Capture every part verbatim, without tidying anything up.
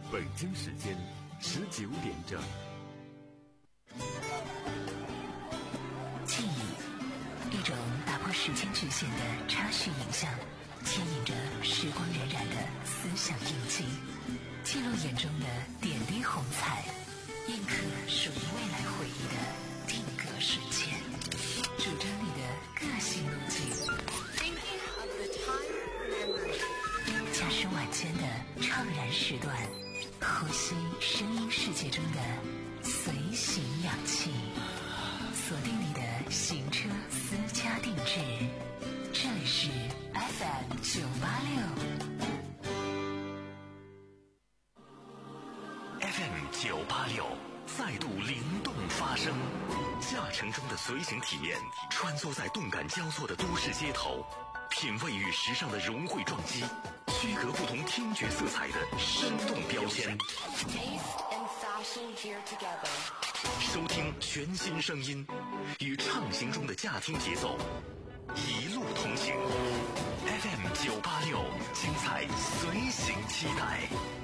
北京时间十九点整。 记忆，一种打破时间局限的插叙影像，牵引着时光荏苒的思想印记，记录眼中的点滴红彩，印刻属于未来回忆的定格瞬间，主张你的个性路径。驾驶晚间的怅然时段，呼吸声音世界中的随行氧气，锁定你的行车私家定制。这里是 F M 九八六 F M 九八六再度灵动发声，驾乘中的随行体验，穿梭在动感交错的都市街头，品味与时尚的融汇撞击，区隔不同听觉色彩的生动标签，收听全新声音，与畅行中的驾听节奏一路同行。 F M 九八六，精彩随行期待。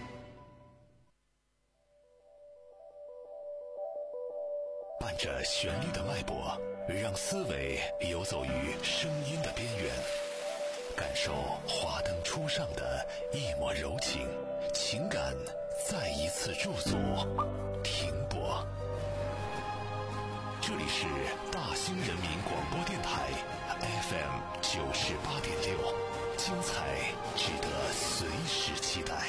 伴着旋律的脉搏，让思维游走于声音的边缘，感受华灯初上的一抹柔情，情感再一次驻足停泊。这里是大兴人民广播电台 F M 九十八点六，精彩值得随时期待。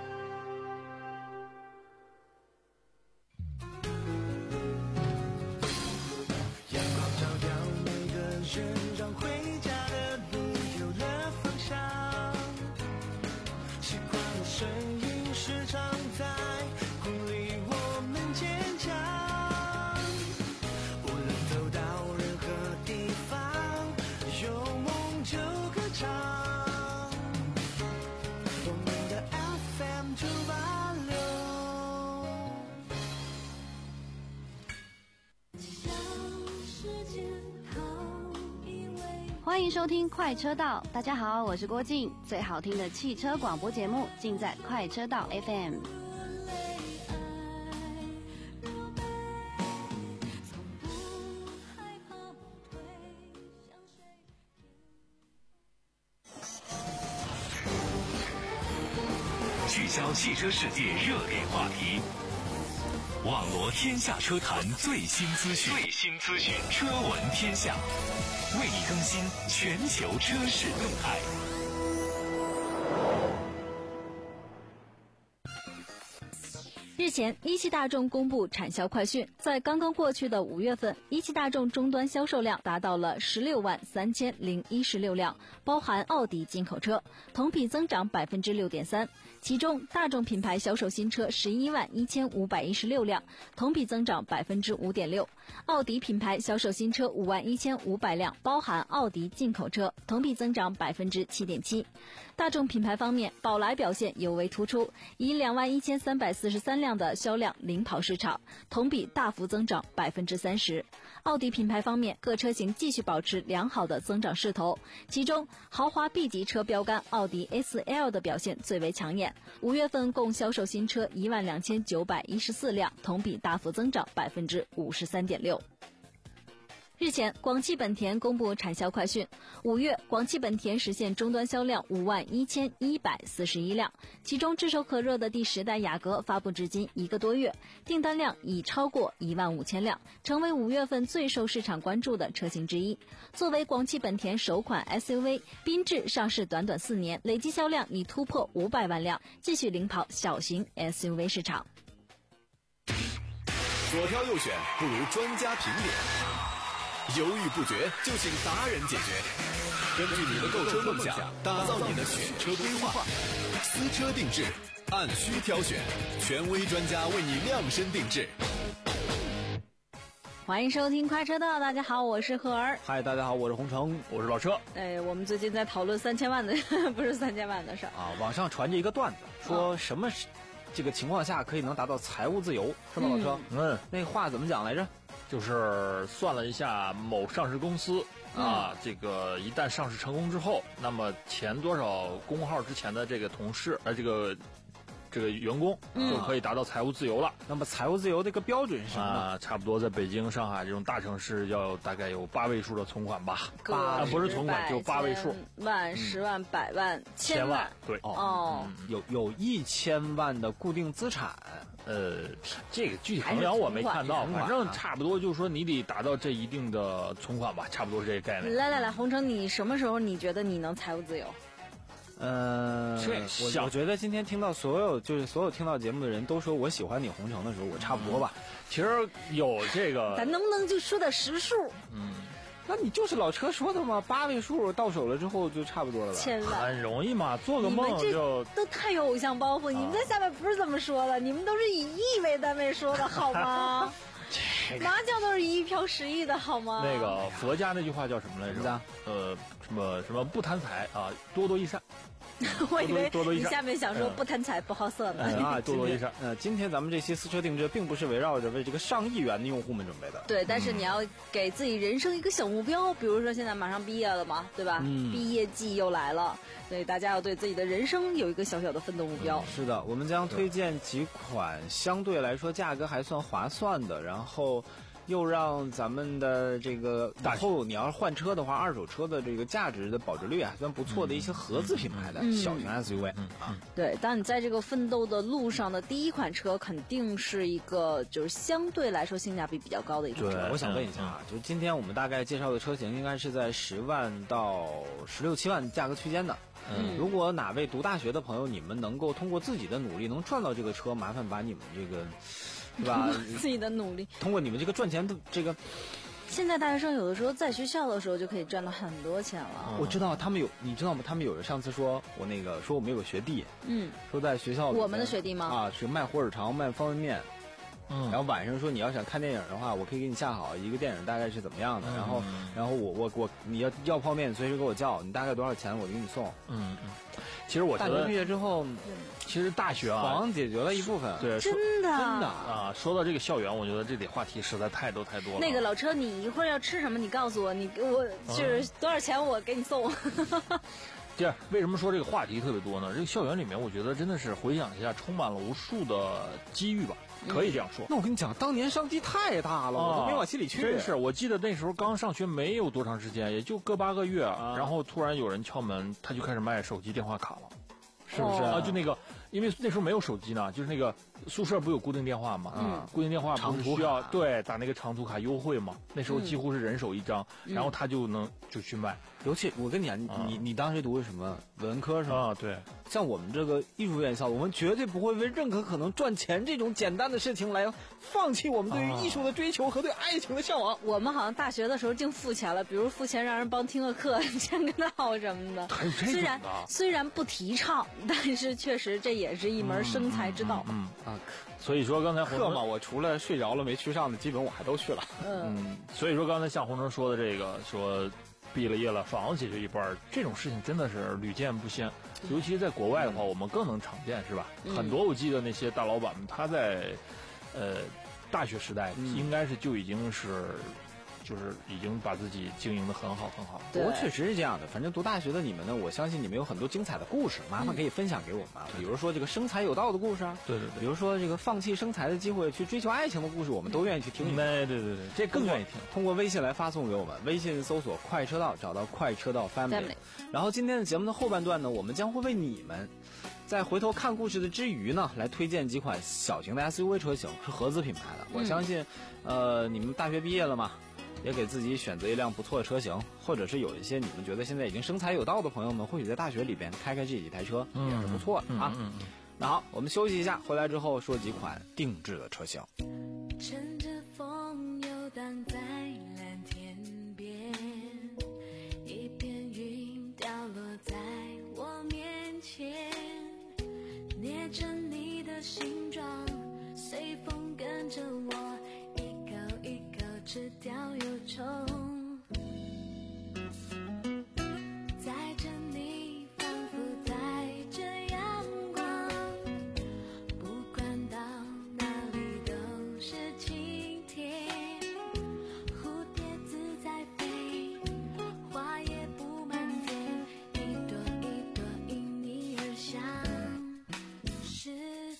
让回家的路有了方向，习惯了声音时常在鼓励我们坚强，无论走到任何地方，有梦就歌唱，我们的 F M 九八六。 欢迎收听快车道，大家好，我是郭静，最好听的汽车广播节目尽在快车道 F M。 聚焦汽车世界热点话题，网罗天下车坛最新资讯，最新资讯，车闻天下，为你更新全球车市动态。 日前，一汽大众公布产销快讯，在刚刚过去的五月份，一汽大众终端销售量达到了十六万三千零一十六辆，包含奥迪进口车，同比增长百分之六点三。其中，大众品牌销售新车十一万一千五百一十六辆，同比增长百分之五点六；奥迪品牌销售新车五万一千五百辆，包含奥迪进口车，同比增长百分之七点七。大众品牌方面，宝来表现尤为突出，以两万一千三百四十三辆的销量领跑市场，同比大幅增长百分之三十。奥迪品牌方面，各车型继续保持良好的增长势头，其中豪华 B 级车标杆奥迪 A 四 L 的表现最为抢眼。五月份共销售新车一万两千九百一十四辆，同比大幅增长百分之五十三点六。日前，广汽本田公布产销快讯，五月广汽本田实现终端销量五万一千一百四十一辆，其中炙手可热的第十代雅阁发布至今一个多月，订单量已超过一万五千辆，成为五月份最受市场关注的车型之一。作为广汽本田首款 S U V， 缤智上市短短四年，累计销量已突破五百万辆，继续领跑小型 S U V 市场。 左挑右选不如专家评点，犹豫不决就请达人解决。根据你的购车梦想，打造你的选车规划，私车定制，按需挑选，权威专家为你量身定制。 欢迎收听快车道，大家好，我是何儿。 嗨，大家好，我是洪城，我是老车。 哎，我们最近在讨论三千万的，不是三千万的事儿啊。网上传着一个段子，说什么这个情况下可以能达到财务自由，是吧，老车？嗯，那话怎么讲来着？ 就是算了一下某上市公司啊、嗯，这个一旦上市成功之后，那么前多少公号之前的这个同事，呃，这个。 这个员工就可以达到财务自由了。 那么财务自由的一个标准是什么呢？ 啊，差不多在北京、上海这种大城市要大概有八位数的存款吧。 八不是存款，就八位数， 万、十万、百万、千万，对， 哦， 有有一千万的固定资产。 呃，这个具体衡量我没看到，反正差不多就是说你得达到这一定的存款吧，差不多是这个概念。 来来来，洪城，你什么时候你觉得你能财务自由？ 呃，我我觉得今天听到所有就是所有听到节目的人都说我喜欢你洪城的时候，我差不多吧。 嗯、其实有这个， 咱能不能就说点实数？ 嗯。 那你就是老车说的嘛，八位数到手了之后就差不多了吧？ 千万很容易嘛，做个梦就都太有偶像包袱。你们在下面不是这么说的，你们都是以亿为单位说的好吗？麻将都是一亿飘十亿的好吗？ 那个佛家那句话叫什么来着？呃，什么什么不贪财啊，多多益善。 我以为你下面想说不贪财不好色呢。 啊，多多益善。呃，今天咱们这期私车定制并不是围绕着为这个上亿元的用户们准备的。 对，但是你要给自己人生一个小目标，比如说现在马上毕业了嘛，对吧？嗯、毕业季又来了，所以大家要对自己的人生有一个小小的奋斗目标。 嗯、是的，我们将推荐几款相对来说价格还算划算的，然后又让咱们的这个以后你要是换车的话，二手车的这个价值的保值率还算不错的一些合资品牌的小型 S U V。 嗯啊，对，当你在这个奋斗的路上的第一款车，肯定是一个就是相对来说性价比比较高的一款车。 我想问一下啊，就是今天我们大概介绍的车型应该是在十万到十六七万价格区间的。嗯，如果哪位读大学的朋友，你们能够通过自己的努力能赚到这个车，麻烦把你们这个。是吧？ 自己的努力， 通过你们这个赚钱的这个， 现在大学生有的时候在学校的时候就可以赚到很多钱了。 嗯、我知道他们有，你知道吗？他们有人上次说我那个说我们有个学弟， 嗯， 说在学校里我们的学弟吗？ 啊，是卖火腿肠、卖方便面。嗯，然后晚上说你要想看电影的话，我可以给你下好一个电影大概是怎么样的，嗯、然后然后我我我你要要泡面随时给我叫，你大概多少钱我给你送。 嗯嗯，其实我觉得大学毕业之后， 其实大学啊， 好像解决了一部分。 对， 真的真的啊，说到这个校园，我觉得这得话题实在太多太多了。 那个老车，你一会儿要吃什么？你告诉我，你给我就是多少钱，我给你送。 这样，为什么说这个话题特别多呢？这个校园里面，我觉得真的是回想一下，充满了无数的机遇吧。可以这样说。 那我跟你讲，当年商机太大了，我都没往心里去。 真是，我记得那时候刚上学没有多长时间，也就个把个月，啊、然后突然有人敲门，他就开始卖手机电话卡了，是不是？啊，就那个，因为那时候没有手机呢，就是那个宿舍不有固定电话嘛，嗯，固定电话不是需要对打那个长途卡优惠嘛？那时候几乎是人手一张，嗯、然后他就能就去卖。 尤其我跟你讲，你、嗯、你你当时读的什么文科是吗？ 啊，对。 像我们这个艺术院校，我们绝对不会为任何可能赚钱这种简单的事情来放弃我们对于艺术的追求和对爱情的向往。 我们好像大学的时候净付钱了，比如付钱让人帮听个课、签个到什么的。虽然虽然不提倡，但是确实这也是一门生财之道。 嗯, 嗯, 嗯啊，所以说刚才课嘛，我除了睡着了没去上的，基本我还都去了。 嗯, 嗯，所以说刚才像洪城说的这个说。毕了业了，房子解决一半，这种事情真的是屡见不鲜。尤其在国外的话，我们更能常见，是吧？嗯、很多我记得那些大老板们，他在呃大学时代应该是就已经是。就是已经把自己经营得很好很好。 不过确实是这样的，反正读大学的你们呢，我相信你们有很多精彩的故事，麻烦可以分享给我们。嗯、比如说这个生财有道的故事啊， 对对对， 比如说这个放弃生财的机会去追求爱情的故事，我们都愿意去听。 对对对对，这更愿意听。 通过微信来发送给我们，微信搜索“快车道”，找到“快车道 Family”。然后今天的节目的后半段呢，我们将会为你们在回头看故事的之余呢，来推荐几款小型的 S U V 车型，是合资品牌的。嗯、我相信，呃，你们大学毕业了嘛？也给自己选择一辆不错的车型，或者是有一些你们觉得现在已经生财有道的朋友们，或许在大学里边开开这几台车也是不错的啊。 嗯嗯嗯、 那好，我们休息一下，回来之后说几款定制的车型。 乘着风游荡在蓝天边，一片云掉落在我面前，捏着你的形状，随风跟着我一口一口吃掉忧愁，载着你仿佛载着阳光，不管到哪里都是晴天，蝴蝶自在飞，花也布满天，一朵一朵因你而香，世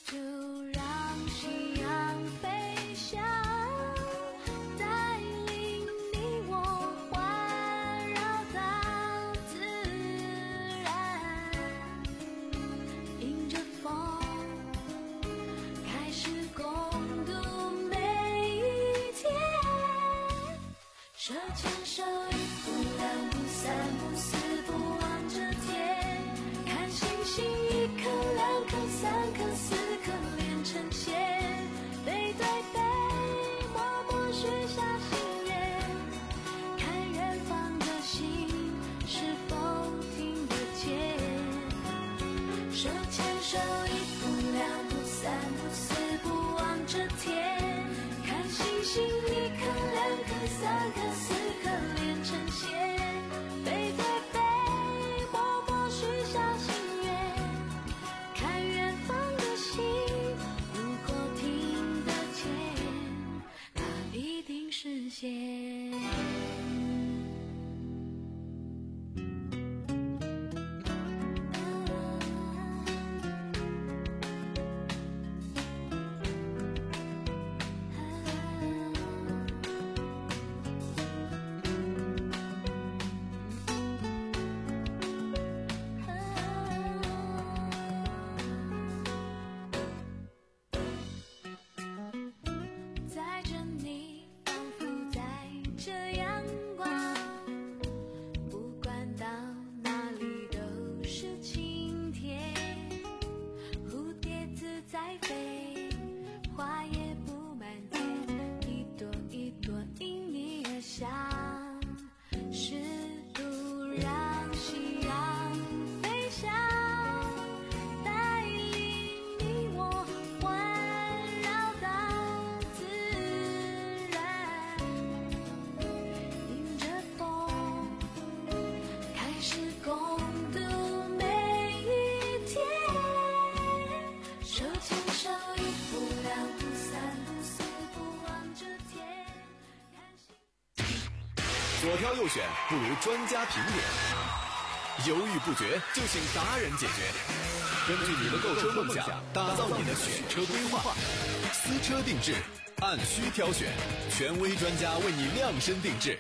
左挑右选不如专家评点，犹豫不决就请达人解决。根据你的购车梦想，打造你的选车规划，私车定制，按需挑选，权威专家为你量身定制。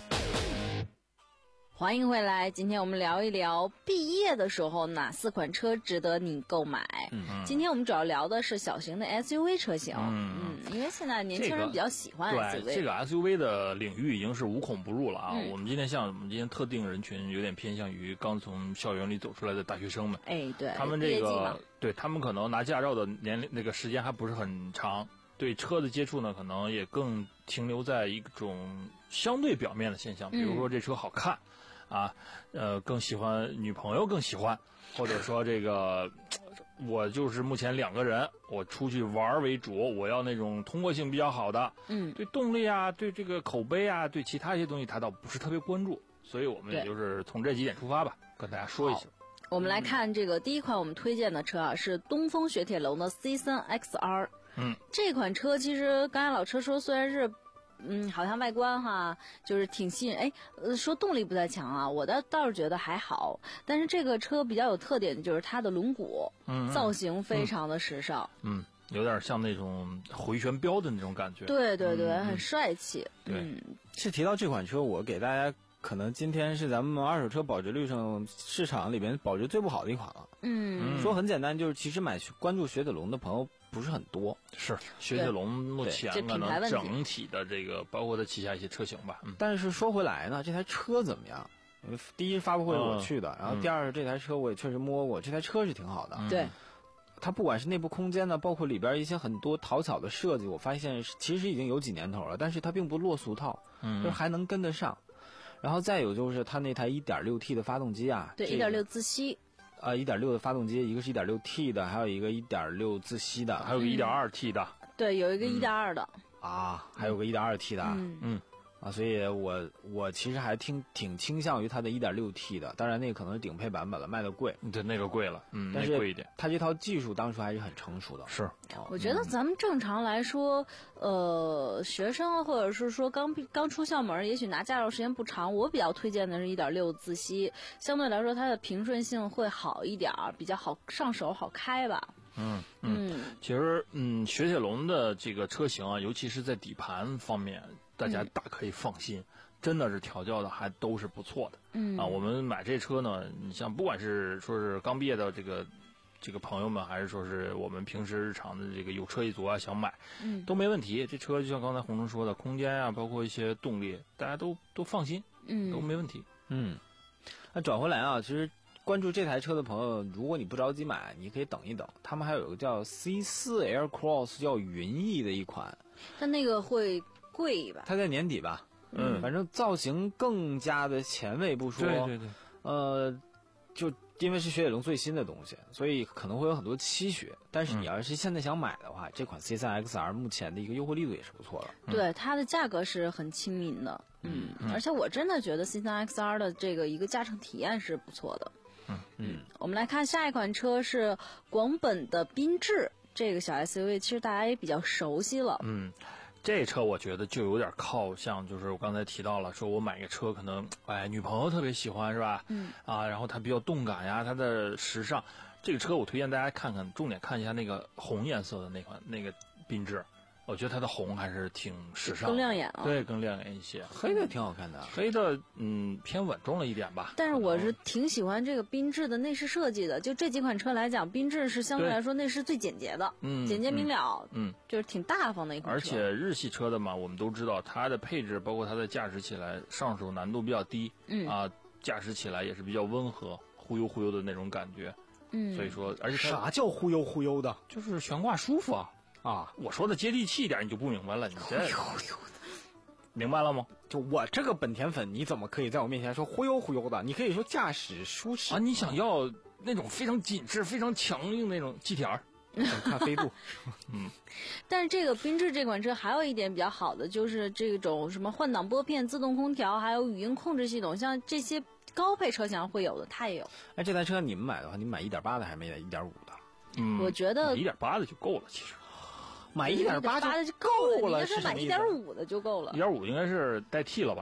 欢迎回来，今天我们聊一聊毕业的时候哪四款车值得你购买。嗯，今天我们主要聊的是小型的 S U V 车型。嗯，嗯因为现在年轻人比较喜欢 S U V。 对，这个 S U V 的领域已经是无孔不入了啊。嗯、我们今天像我们今天特定人群有点偏向于刚从校园里走出来的大学生们。 哎，对， 他们这个对他们可能拿驾照的年龄那个时间还不是很长，对车的接触呢，可能也更停留在一种相对表面的现象，比如说这车好看。嗯啊，呃，更喜欢女朋友更喜欢，或者说这个，我就是目前两个人，我出去玩为主，我要那种通过性比较好的，嗯，对动力啊，对这个口碑啊，对其他一些东西他倒不是特别关注，所以我们也就是从这几点出发吧，跟大家说一下。 我们来看这个第一款我们推荐的车啊，是东风雪铁龙的 C 三 X R。嗯，这款车其实刚才老车说虽然是。嗯，好像外观哈，就是挺吸引。哎，呃，说动力不太强啊，我倒倒是觉得还好。但是这个车比较有特点的就是它的轮毂，嗯，造型非常的时尚。 嗯，嗯有点像那种回旋镖的那种感觉。 对对对，嗯、很帅气。 对， 嗯， 是提到这款车，我给大家可能今天是咱们二手车保值率上市场里边保值最不好的一款了。嗯，说很简单，就是其实买关注雪铁龙的朋友。不是很多， 是雪铁龙目前可能整体的这个，包括它旗下一些车型吧。嗯、 但是说回来呢，这台车怎么样？第一发布会我去的，嗯、然后第二这台车我也确实摸过，这台车是挺好的。 对、嗯， 它不管是内部空间呢，包括里边一些很多讨巧的设计，我发现其实已经有几年头了，但是它并不落俗套，嗯，就是还能跟得上。然后再有就是它那台 一点六 T 的发动机啊， 对， 一点六 自吸。 呃 一点六 的发动机，一个是 一点六 T 的，还有一个 一点六 自吸的， 还有个 一点二 T 的。 嗯、对，有一个 一点二 的、 嗯。啊，还有个 一点二 T 的。 嗯嗯。啊，所以我我其实还挺挺倾向于它的 一点六 T 的，当然那个可能是顶配版本了，卖的贵。 对，那个贵了，嗯， 但是贵一点。 它这套技术当初还是很成熟的。 是。 我觉得咱们正常来说，呃，学生或者是说刚刚出校门，也许拿驾照时间不长，我比较推荐的是 一点六 自吸，相对来说它的平顺性会好一点，比较好上手好开吧。 嗯嗯，其实嗯，雪铁龙的这个车型啊，尤其是在底盘方面，大家大可以放心，嗯、真的是调教的还都是不错的。嗯啊，我们买这车呢，你像不管是说是刚毕业的这个这个朋友们，还是说是我们平时日常的这个有车一族啊，想买，嗯，都没问题。这车就像刚才洪忠说的，空间啊，包括一些动力，大家都都放心，嗯，都没问题。 嗯，那转回来啊，其实。关注这台车的朋友，如果你不着急买，你可以等一等。他们还有一个叫 C 四 Air Cross 叫云翼的一款， 但那个会贵吧？ 它在年底吧，嗯，反正造型更加的前卫不说， 对对对， 呃，就因为是雪铁龙最新的东西，所以可能会有很多期许。但是你要是现在想买的话，嗯、这款 C 三 X R 目前的一个优惠力度也是不错的。 嗯、对，它的价格是很亲民的，嗯，嗯而且我真的觉得 C 三 X R 的这个一个驾乘体验是不错的。 嗯嗯，我们来看下一款车是广本的缤智，这个小 S U V 其实大家也比较熟悉了。 嗯，这车我觉得就有点靠像，就是我刚才提到了，说我买个车可能哎女朋友特别喜欢是吧？嗯啊，然后它比较动感呀，它的时尚。这个车我推荐大家看看，重点看一下那个红颜色的那款那个缤智。我觉得它的红还是挺时尚， 更亮眼啊。 对，更亮眼一些。 黑的挺好看的， 黑的嗯偏稳重了一点吧。 但是我是挺喜欢这个缤智的内饰设计的。就这几款车来讲，缤智是相对来说内饰最简洁的，嗯，简洁明了，嗯，就是挺大方的一款车。 而且日系车的嘛，我们都知道它的配置，包括它的驾驶起来上手难度比较低，嗯啊，驾驶起来也是比较温和，忽悠忽悠的那种感觉。嗯，所以说，而且啥叫忽悠忽悠的？ 就是悬挂舒服啊。啊，我说的接地气一点，你就不明白了。你这明白了吗？ 就我这个本田粉，你怎么可以在我面前说忽悠忽悠的？你可以说驾驶舒适啊。你想要那种非常紧致、非常强硬那种 G T R， 看飞度。 嗯，但是这个缤智这款车还有一点比较好的，就是这种什么换挡拨片、自动空调，还有语音控制系统，像这些高配车型会有的，它也有。 哎，这台车你们买的话，你们买一点八的还是买一点五的？ 嗯， 我觉得一点八的就够了，其实。 买一点八就够了，你要是买一点五的就够了。 一点五应该是代替了吧？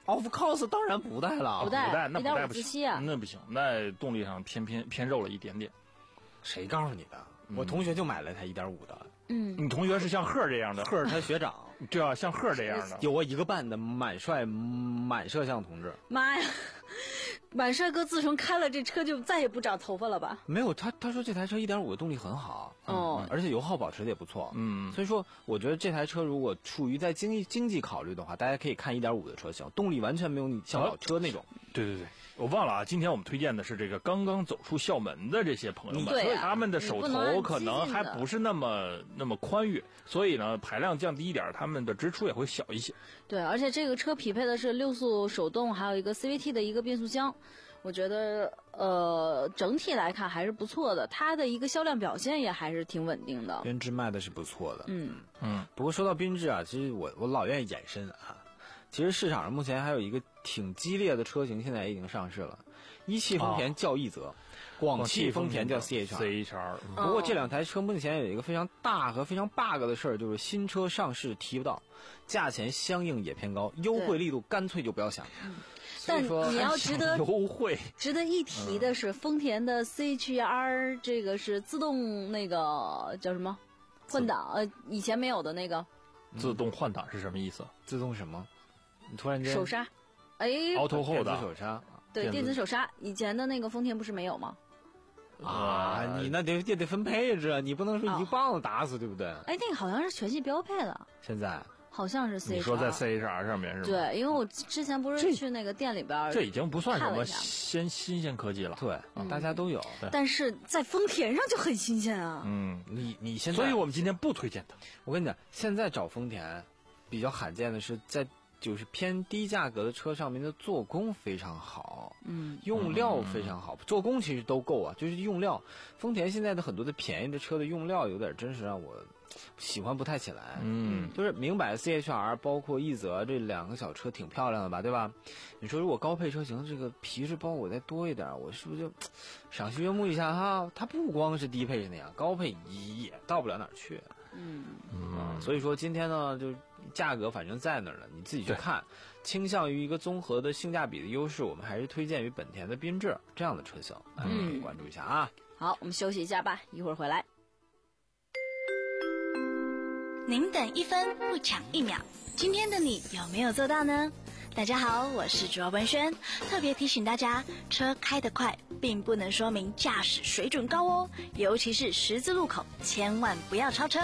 Of course 当然不带了， 不带， 不带那不带不一点五自吸啊， 那不行，那动力上偏偏偏肉了一点点。 谁告诉你的？我同学就买了台一点五的。 嗯， 你同学是像贺这样的？ 贺他学长， 对啊，像贺这样的， 有我一个半的满帅满摄像同志。 妈呀！满帅哥自从开了这车就再也不长头发了吧？ 没有，他他说这台车一点五的动力很好， 哦、 嗯，而且油耗保持的也不错， 嗯， 所以说我觉得这台车如果处于在经济经济考虑的话，大家可以看一点五的车型，动力完全没有你像老车那种。 啊、对对对，我忘了啊，今天我们推荐的是这个刚刚走出校门的这些朋友们， 对、啊， 他们的手头可能还不是那么那么宽裕，所以呢排量降低一点，他们的支出也会小一些。 对，而且这个车匹配的是六速手动，还有一个 C V T 的一个变速箱。我觉得，呃，整体来看还是不错的，它的一个销量表现也还是挺稳定的。 缤智卖的是不错的， 嗯嗯。不过说到缤智啊，其实我我老愿意延伸啊，其实市场上目前还有一个挺激烈的车型，现在已经上市了，一汽丰田叫奕泽，广汽丰田叫 C H R。 C H R。 不过这两台车目前有一个非常大和非常 bug 的事儿，就是新车上市提不到，价钱相应也偏高，优惠力度干脆就不要想。 但你要值得优惠， 值得一提的是，丰田的 C H R 这个是自动那个叫什么换挡，呃，以前没有的那个。 自动换挡是什么意思？ 自动什么？你突然间手刹，哎 ，Auto Hold 的手刹， 对，电子手刹，以前的那个丰田不是没有吗？ 啊，你那得也得分配置，你不能说一棒子打死，对不对？ 哎，那个好像是全系标配的。 现在。 好像是 C H R， 你说在 C H R 上面是吗？ 对，因为我之前不是去那个店里边， 这已经不算什么新新鲜科技了。 对，嗯、大家都有。 但是在丰田上就很新鲜啊。 嗯， 你你现在， 所以我们今天不推荐它。 我跟你讲，现在找丰田比较罕见的是在就是偏低价格的车上面的做工非常好， 嗯， 用料非常好，做工其实都够啊，就是用料。丰田现在的很多的便宜的车的用料有点真是让我。喜欢不太起来， 嗯， 就是明摆 C H R 包括奕泽这两个小车挺漂亮的吧，对吧？你说如果高配车型这个皮质包裹再多一点，我是不是就赏心悦目一下哈？它不光是低配是那样，高配也到不了哪儿去。 嗯嗯，所以说今天呢，就价格反正在那儿了，你自己去看，倾向于一个综合的性价比的优势，我们还是推荐于本田的缤智这样的车型，大家可以关注一下啊。 好，我们休息一下吧，一会儿回来。 您等一分不抢一秒，今天的你有没有做到呢？大家好，我是主要文轩，特别提醒大家，车开得快并不能说明驾驶水准高哦，尤其是十字路口，千万不要超车。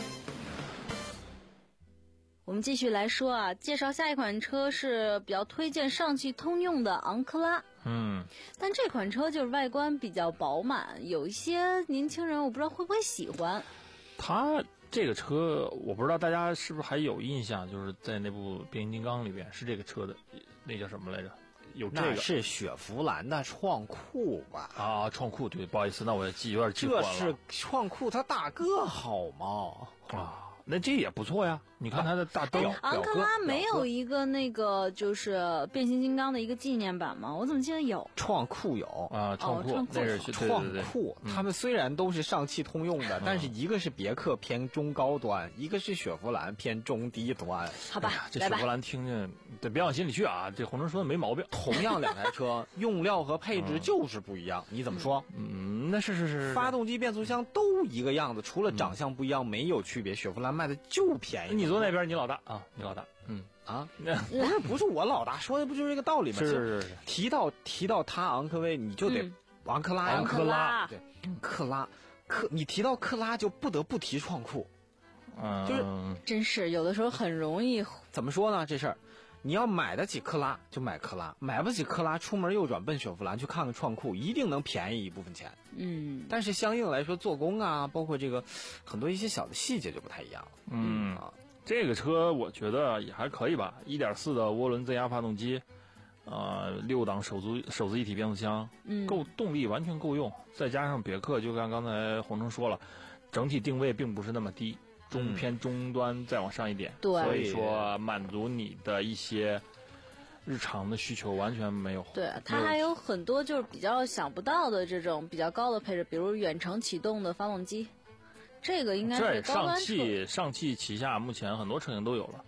我们继续来说啊，介绍下一款车是比较推荐上汽通用的昂克拉。 嗯， 但这款车就是外观比较饱满，有一些年轻人我不知道会不会喜欢。 它这个车我不知道大家是不是还有印象，就是在那部变形金刚里边是这个车的，那叫什么来着？有这个那是雪佛兰的创酷吧？ 啊，创酷，对，不好意思，那我记有点记混了。 这是创酷，它大个好吗？ 啊。那这也不错呀，你看它的大灯。 哎、昂克拉没有一个那个就是变形金刚的一个纪念版吗？我怎么记得有？ 创酷有啊，创酷， 哦、 那是创酷。他们虽然都是上汽通用的，嗯、但是一个是别克偏中高端，一个是雪佛兰偏中低端。 好吧， 哎、这雪佛兰听着，得别往心里去啊。这红灯说的没毛病。 同样两台车，用料和配置就是不一样，你怎么说？ 嗯，那是是是。 发动机、变速箱都一个样子，除了长相不一样，没有区别。雪佛兰卖的就便宜。 你坐那边，你老大啊，你老大，嗯啊，不是不是我老大，说的不就是这个道理吗？ 是是是。 提到提到它昂科威，你就得昂克拉， 昂克拉， 对，克拉，克，你提到克拉就不得不提创酷， 嗯， 就是真是有的时候很容易。 怎么说呢？这事儿，你要买得起克拉就买克拉，买不起克拉，出门右转奔雪佛兰去看看创酷，一定能便宜一部分钱。 嗯， 但是相应来说，做工啊，包括这个很多一些小的细节就不太一样了。 嗯啊， 这个车我觉得也还可以吧， 一点四 的涡轮增压发动机，呃，六档手自手自一体变速箱， 嗯， 够动力完全够用，再加上别克，就像刚才洪城说了，整体定位并不是那么低，中偏中端再往上一点， 对， 所以说满足你的一些日常的需求完全没有。 对，它还有很多就是比较想不到的这种比较高的配置，比如远程启动的发动机，这个应该是高端车。 上汽上汽旗下目前很多车型都有了。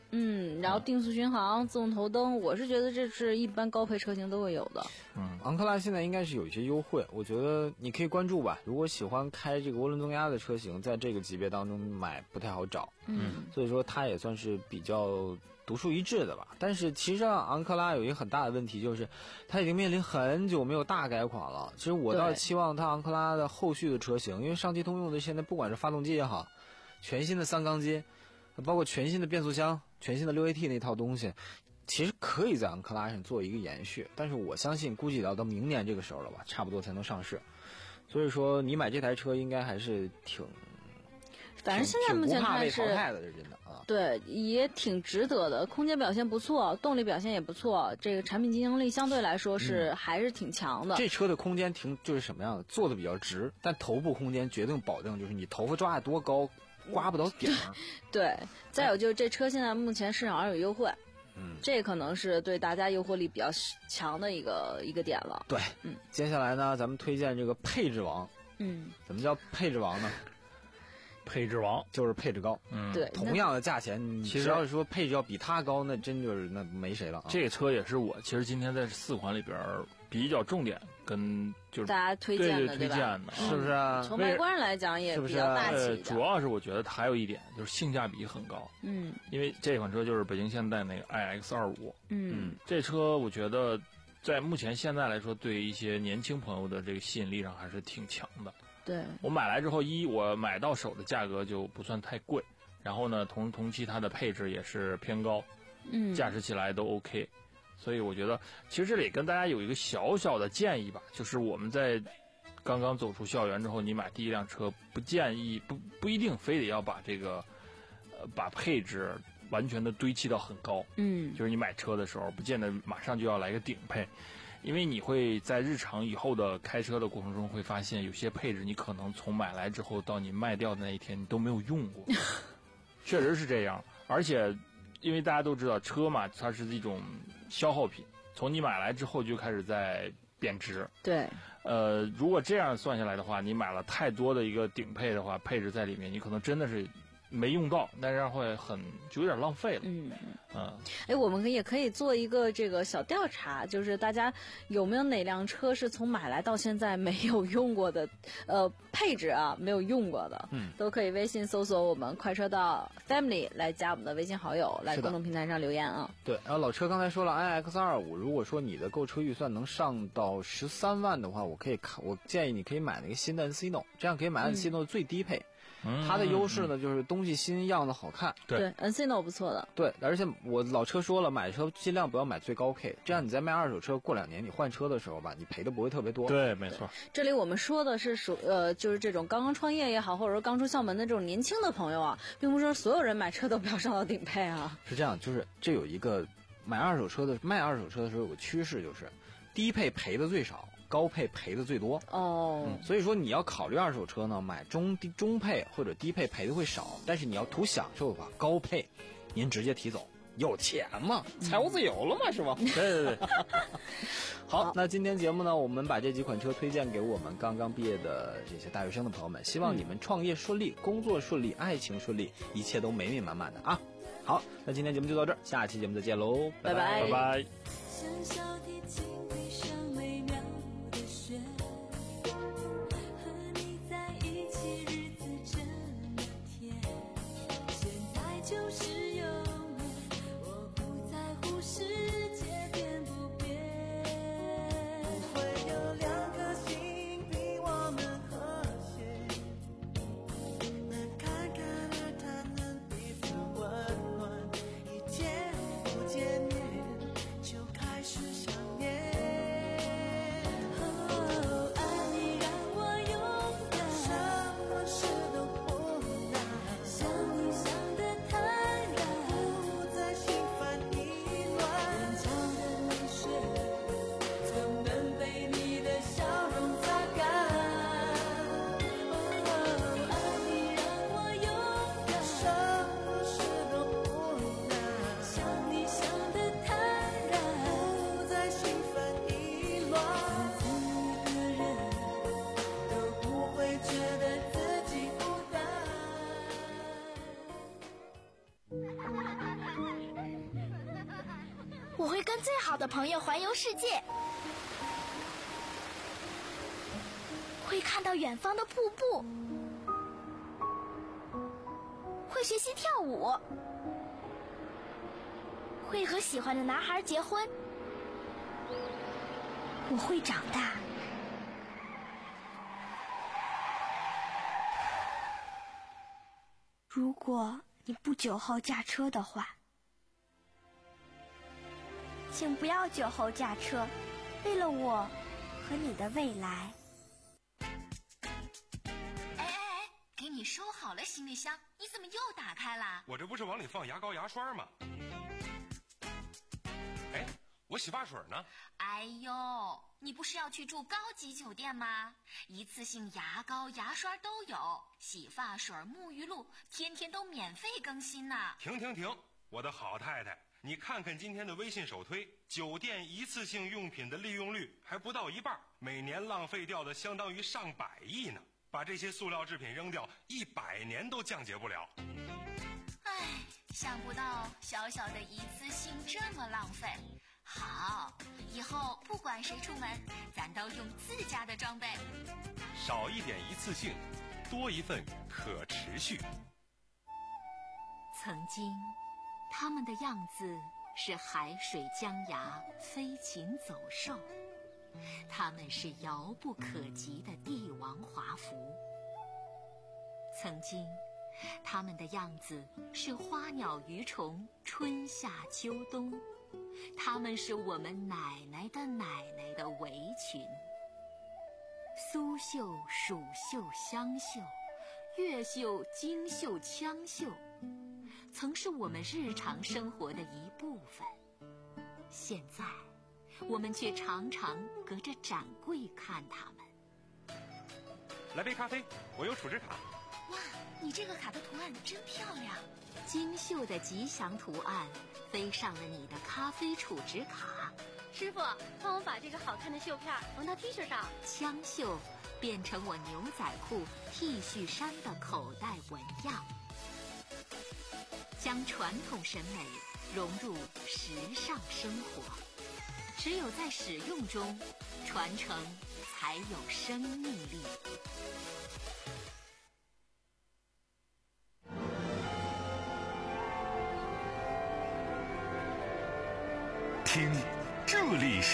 嗯，然后定速巡航、自动头灯，我是觉得这是一般高配车型都会有的。 嗯，昂克拉现在应该是有一些优惠，我觉得你可以关注吧。如果喜欢开这个涡轮增压的车型，在这个级别当中买不太好找， 嗯， 所以说它也算是比较独树一帜的吧。但是其实昂克拉有一个很大的问题，就是它已经面临很久没有大改款了。其实我倒是期望它昂克拉的后续的车型，因为上汽通用的现在不管是发动机也好，全新的三缸机，包括全新的变速箱、全新的 六 A T 那套东西，其实可以在昂克拉上做一个延续，但是我相信估计要到明年这个时候了吧，差不多才能上市。所以说你买这台车应该还是挺， 反正现在目前看是挺不怕被淘汰的，是真的啊。 对，也挺值得的，空间表现不错，动力表现也不错，这个产品竞争力相对来说是、嗯、还是挺强的。 这车的空间挺就是什么样的，做的比较直，但头部空间决定保证就是你头发抓得多高，刮不到顶儿。 对，再有就是这车现在目前市场上有优惠。 嗯， 这可能是对大家诱惑力比较强的一个一个点了。 对， 嗯， 接下来呢，咱们推荐这个配置王。 嗯， 怎么叫配置王呢？ 配置王就是配置高。 嗯，对， 同样的价钱，其实要是说配置要比它高，那真就是那没谁了、啊。 这个车也是我其实今天在四款里边比较重点跟就是大家推荐的， 对对推荐的， 是不是啊？ 从外观来讲也比较大气的。 主要是我觉得它还有一点就是性价比很高。 嗯， 因为这款车就是北京现代那个 I X 二五。 嗯， 这车我觉得在目前现在来说，对一些年轻朋友的这个吸引力上还是挺强的。 对， 我买来之后，一我买到手的价格就不算太贵，然后呢，同同期它的配置也是偏高， 嗯， 驾驶起来都 OK， 所以我觉得其实这里跟大家有一个小小的建议吧，就是我们在刚刚走出校园之后，你买第一辆车，不建议不不一定非得要把这个呃把配置完全的堆砌到很高， 嗯， 就是你买车的时候，不见得马上就要来个顶配。因为你会在日常以后的开车的过程中会发现，有些配置你可能从买来之后到你卖掉的那一天你都没有用过，确实是这样。而且，因为大家都知道车嘛，它是一种消耗品，从你买来之后就开始在贬值。 对。 呃，如果这样算下来的话，你买了太多的一个顶配的话，配置在里面，你可能真的是没用到，但是会很就有点浪费了。 嗯嗯， 哎，我们也可以做一个这个小调查，就是大家有没有哪辆车是从买来到现在没有用过的，呃，配置啊没有用过的， 嗯， 都可以微信搜索我们快车道 Family 来加我们的微信好友，来公众平台上留言啊。 对，然后老车刚才说了 I X 二五，如果说你的购车预算能上到十三万的话，我可以看，我建议你可以买那个新的 Encino， 这样可以买 Encino 的最低配。 嗯， 它的优势呢，就是东西新样子好看。 对 ，Encino 不错的。 对，而且我老车说了，买车尽量不要买最高配，这样你在卖二手车过两年你换车的时候吧，你赔的不会特别多。 对，没错。 这里我们说的是属呃，就是这种刚刚创业也好，或者说刚出校门的这种年轻的朋友啊，并不是说所有人买车都不要上到顶配啊。 是这样，就是这有一个买二手车的卖二手车的时候有个趋势，就是低配赔的最少。高配赔的最多哦、 嗯，所以说你要考虑二手车呢，买中低中配或者低配赔的会少，但是你要图享受的话，高配您直接提走，有钱嘛，财务自由了嘛，是吧？ 对对对。 好，好，那今天节目呢，我们把这几款车推荐给我们刚刚毕业的这些大学生的朋友们，希望你们创业顺利，工作顺利，爱情顺利，一切都美美满满的啊！好，那今天节目就到这儿，下期节目再见喽，拜拜拜拜。 见面就开始想念。 我会跟最好的朋友环游世界，会看到远方的瀑布，会学习跳舞，会和喜欢的男孩结婚。我会长大。如果你不酒后驾车的话，请不要酒后驾车，为了我和你的未来。 哎哎哎，给你收好了行李箱，你怎么又打开了？ 我这不是往里放牙膏牙刷吗？哎，我洗发水呢？ 哎呦，你不是要去住高级酒店吗？一次性牙膏牙刷都有，洗发水沐浴露天天都免费更新呢。 停停停，我的好太太，你看看今天的微信首推，酒店一次性用品的利用率还不到一半，每年浪费掉的相当于上百亿呢。把这些塑料制品扔掉，一百年都降解不了。 唉，想不到小小的一次性这么浪费。好，以后不管谁出门，咱都用自家的装备。 少一点一次性，多一份可持续。 曾经，他们的样子是海水江崖，飞禽走兽。他们是遥不可及的帝王华服。曾经，他们的样子是花鸟鱼虫，春夏秋冬。他们是我们奶奶的奶奶的围裙。苏绣、蜀绣、湘绣，越绣、京绣、羌绣，曾是我们日常生活的一部分。现在我们却常常隔着展柜看它们。 来杯咖啡，我有储值卡。 哇，你这个卡的图案真漂亮。 精绣的吉祥图案飞上了你的咖啡储值卡。 师傅，帮我把这个好看的绣片缝到 T 恤上。 枪绣变成我牛仔裤、T 恤衫的口袋纹样，将传统审美融入时尚生活。只有在使用中，传承才有生命力。 听，这里是